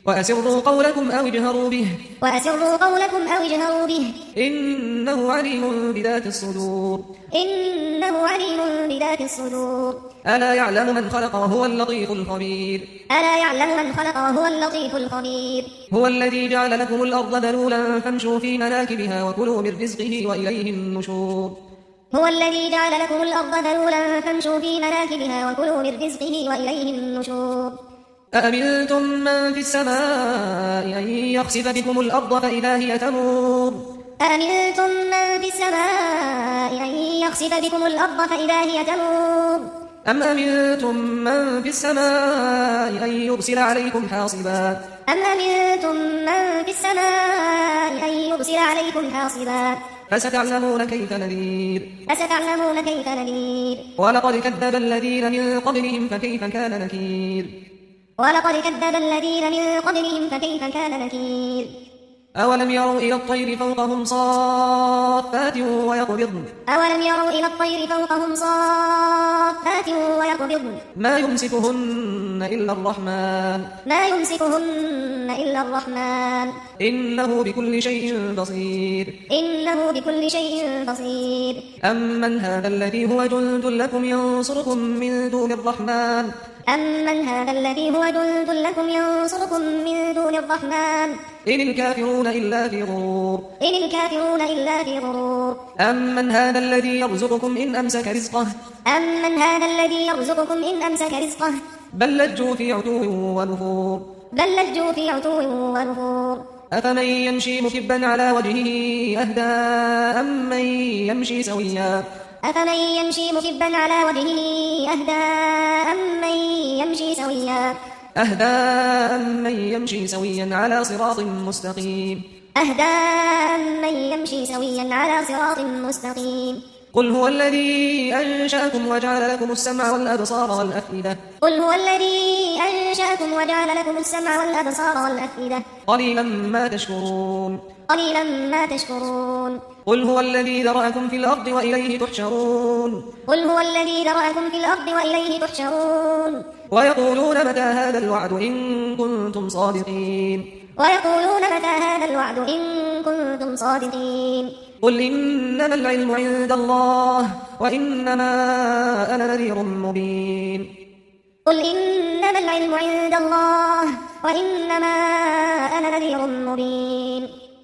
وأسروا قولكم أو اجهروا به وأسروا قولكم أو اجهروا به إنه عليم بذات الصدور إنه عليم بذات الصدور ألا يعلم من خلق وهو اللطيف الخبير ألا يعلم من خلق وهو اللطيف الخبير هو الذي جعل لكم الأرض ذلولا فامشوا في مناكبها وكلوا من رزقه وإليه النشور هو الذي جعل لكم الأرض ذلولا فامشوا في مناكبها وكلوا من رزقه وإليه النشور أأمنتم من في السماء أن يخسف بكم الأرض فإذا هي تمور أأمنتم من في السماء أن يخسف بكم الأرض فإذا هي تمور أم أمنتم من في السماء أن يرسل عليكم حاصبا أم أمنتم من في السماء أن يرسل عليكم حاصبا فستعلمون كيف نذير فستعلمون كيف نذير ولقد كذب الذين من قبلهم فكيف كان نكير ولقد كذب الذين من قبلهم فكيف كان نكير أولم يروا إلى الطير فوقهم صافات ويقبضن أولم يروا إلى الطير فوقهم صافات ويقبضن ما يمسكهن إلا الرحمن ما يمسكهن إلا الرحمن إنه بكل شيء بصير إنه بكل شيء بصير أمن هذا الذي هو جند لكم ينصركم من دون الرحمن أمن هذا الذي هو جند لكم ينصركم من دون الرحمن إن الكافرون إلا في غرور إن الكافرون إلا في غرور أمن هذا الذي يرزقكم إن أمسك رزقه أمن هذا الذي يرزقكم إن أمسك رزقه بل لجوا في عتو ونفور بل لجوا في عتو ونفور أفمن يمشي مكبا على وجهه أهدى أمن يمشي سويا أفمن يمشي مكبا على وجهه أهدى أمن يمشي سويا أهدى أمن يمشي سويا على صراط مستقيم أهدى أمن يمشي سويا على صراط مستقيم قل هو الذي أنشأكم وجعل لكم السمع والأبصار والأفئدة قل هو الذي أنشأكم وجعل لكم السمع والأبصار والأفئدة قليلا ما تشكرون قليلا ما تشكرون قل هو الذي ذرأكم في الأرض وإليه تحشرون قل هو الذي ذرأكم في الأرض وإليه تحشرون ويقولون متى هذا الوعد إن كنتم صادقين ويقولون متى هذا الوعد إن كنتم صادقين قل إنما العلم عند الله وإنما أنا نذير مبين قل إنما العلم عند الله وإنما أنا نذير مبين